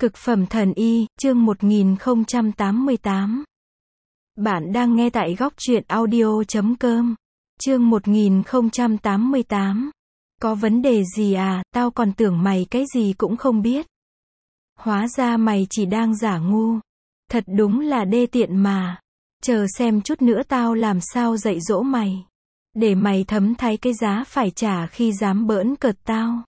Cực phẩm thần y, chương 1088. Bạn đang nghe tại góc truyện audio.com. Chương 1088. Có vấn đề gì à, tao còn tưởng mày cái gì cũng không biết. Hóa ra mày chỉ đang giả ngu. Thật đúng là đê tiện mà. Chờ xem chút nữa tao làm sao dạy dỗ mày. Để mày thấm thấy cái giá phải trả khi dám bỡn cợt tao.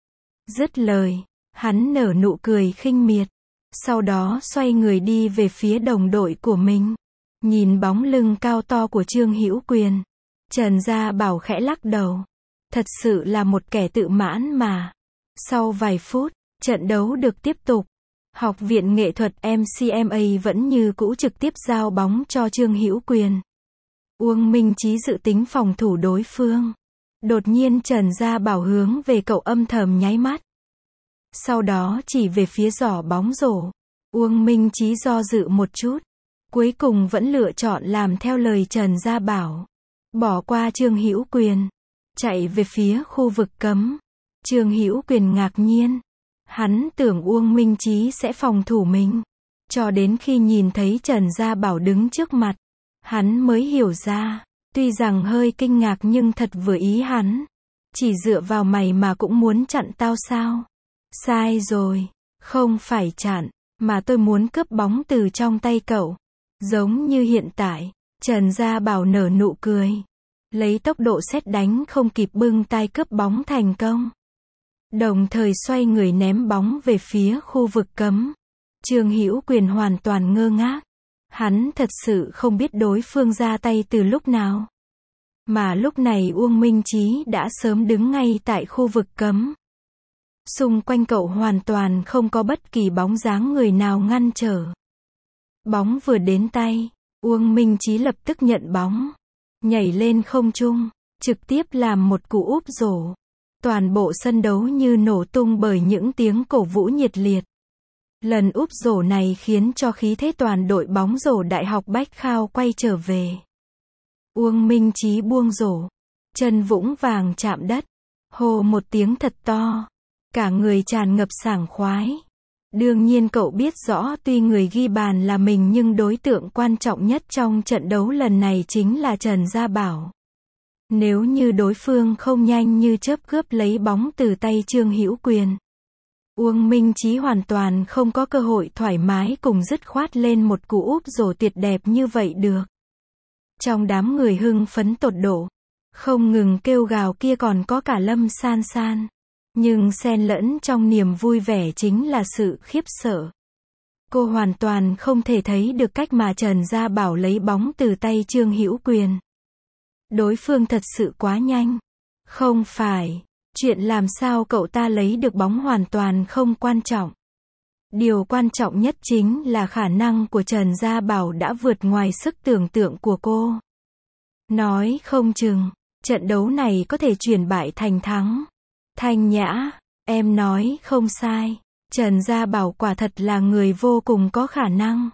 Dứt lời, hắn nở nụ cười khinh miệt. Sau đó xoay người đi về phía đồng đội của mình. Nhìn bóng lưng cao to của Trương Hữu Quyền, Trần Gia Bảo khẽ lắc đầu. Thật sự là một kẻ tự mãn mà. Sau vài phút, trận đấu được tiếp tục. Học viện nghệ thuật MCMA vẫn như cũ trực tiếp giao bóng cho Trương Hữu Quyền. Uông Minh Chí dự tính phòng thủ đối phương. Đột nhiên Trần Gia Bảo hướng về cậu âm thầm nháy mắt. Sau đó chỉ về phía giỏ bóng rổ. Uông Minh Chí do dự một chút. Cuối cùng vẫn lựa chọn làm theo lời Trần Gia Bảo. Bỏ qua Trương Hữu Quyền. Chạy về phía khu vực cấm. Trương Hữu Quyền ngạc nhiên. Hắn tưởng Uông Minh Chí sẽ phòng thủ mình. Cho đến khi nhìn thấy Trần Gia Bảo đứng trước mặt. Hắn mới hiểu ra. Tuy rằng hơi kinh ngạc nhưng thật vừa ý hắn. Chỉ dựa vào mày mà cũng muốn chặn tao sao? Sai rồi. Không phải chặn. Mà tôi muốn cướp bóng từ trong tay cậu. Giống như hiện tại. Trần Gia Bảo nở nụ cười. Lấy tốc độ sét đánh không kịp bưng tay cướp bóng thành công. Đồng thời xoay người ném bóng về phía khu vực cấm. Trương Hữu Quyền hoàn toàn ngơ ngác. Hắn thật sự không biết đối phương ra tay từ lúc nào. Mà lúc này Uông Minh Chí đã sớm đứng ngay tại khu vực cấm. Xung quanh cậu hoàn toàn không có bất kỳ bóng dáng người nào ngăn trở. Bóng vừa đến tay, Uông Minh Chí lập tức nhận bóng. Nhảy lên không trung, trực tiếp làm một cú úp rổ. Toàn bộ sân đấu như nổ tung bởi những tiếng cổ vũ nhiệt liệt. Lần úp rổ này khiến cho khí thế toàn đội bóng rổ Đại học Bách Khao quay trở về. Uông Minh Chí buông rổ. Chân vũng vàng chạm đất. Hô một tiếng thật to. Cả người tràn ngập sảng khoái. Đương nhiên cậu biết rõ tuy người ghi bàn là mình nhưng đối tượng quan trọng nhất trong trận đấu lần này chính là Trần Gia Bảo. Nếu như đối phương không nhanh như chớp cướp lấy bóng từ tay Trương Hữu Quyền, Uông Minh Chí hoàn toàn không có cơ hội thoải mái cùng dứt khoát lên một cú úp rổ tuyệt đẹp như vậy được. Trong đám người hưng phấn tột độ, không ngừng kêu gào kia còn có cả Lâm San San. Nhưng xen lẫn trong niềm vui vẻ chính là sự khiếp sợ. Cô hoàn toàn không thể thấy được cách mà Trần Gia Bảo lấy bóng từ tay Trương Hữu Quyền. Đối phương thật sự quá nhanh. Không phải, chuyện làm sao cậu ta lấy được bóng hoàn toàn không quan trọng. Điều quan trọng nhất chính là khả năng của Trần Gia Bảo đã vượt ngoài sức tưởng tượng của cô. Nói không chừng, trận đấu này có thể chuyển bại thành thắng. Thanh Nhã, em nói không sai. Trần Gia Bảo quả thật là người vô cùng có khả năng.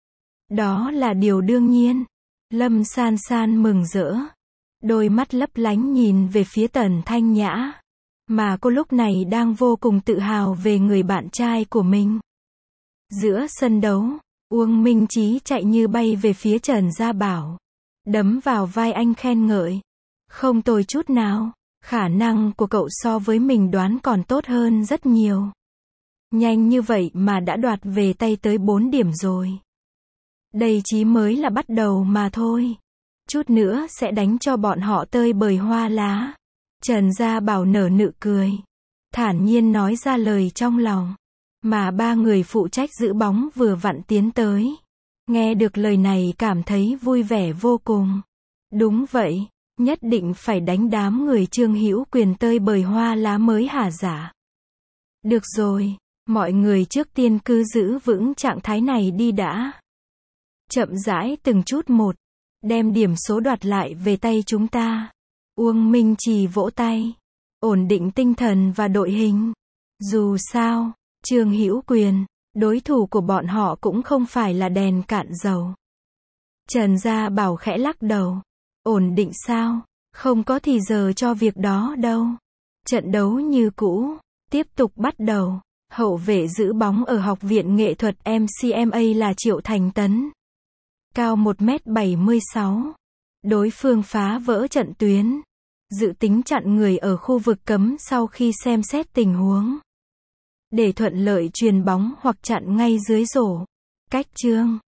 Đó là điều đương nhiên. Lâm San San mừng rỡ. Đôi mắt lấp lánh nhìn về phía Tần Thanh Nhã. Mà cô lúc này đang vô cùng tự hào về người bạn trai của mình. Giữa sân đấu, Uông Minh Chí chạy như bay về phía Trần Gia Bảo. Đấm vào vai anh khen ngợi. Không tồi chút nào. Khả năng của cậu so với mình đoán còn tốt hơn rất nhiều. Nhanh như vậy mà đã đoạt về tay tới 4 điểm rồi. Đây chỉ mới là bắt đầu mà thôi. Chút nữa sẽ đánh cho bọn họ tơi bời hoa lá. Trần Gia Bảo nở nụ cười. Thản nhiên nói ra lời trong lòng. Mà ba người phụ trách giữ bóng vừa vặn tiến tới. Nghe được lời này cảm thấy vui vẻ vô cùng. Đúng vậy. Nhất định phải đánh đám người Trương Hữu Quyền tơi bời hoa lá mới hả dạ. Được rồi, mọi người trước tiên cứ giữ vững trạng thái này đi đã. Chậm rãi từng chút một, đem điểm số đoạt lại về tay chúng ta. Uông Minh Chí vỗ tay, ổn định tinh thần và đội hình. Dù sao, Trương Hữu Quyền, đối thủ của bọn họ cũng không phải là đèn cạn dầu. Trần Gia Bảo khẽ lắc đầu. Ổn định sao? Không có thì giờ cho việc đó đâu. Trận đấu như cũ, tiếp tục bắt đầu. Hậu vệ giữ bóng ở Học viện Nghệ thuật MCMA là Triệu Thành Tấn. Cao 1m76. Đối phương phá vỡ trận tuyến. Dự tính chặn người ở khu vực cấm sau khi xem xét tình huống. Để thuận lợi chuyền bóng hoặc chặn ngay dưới rổ. Cách chương.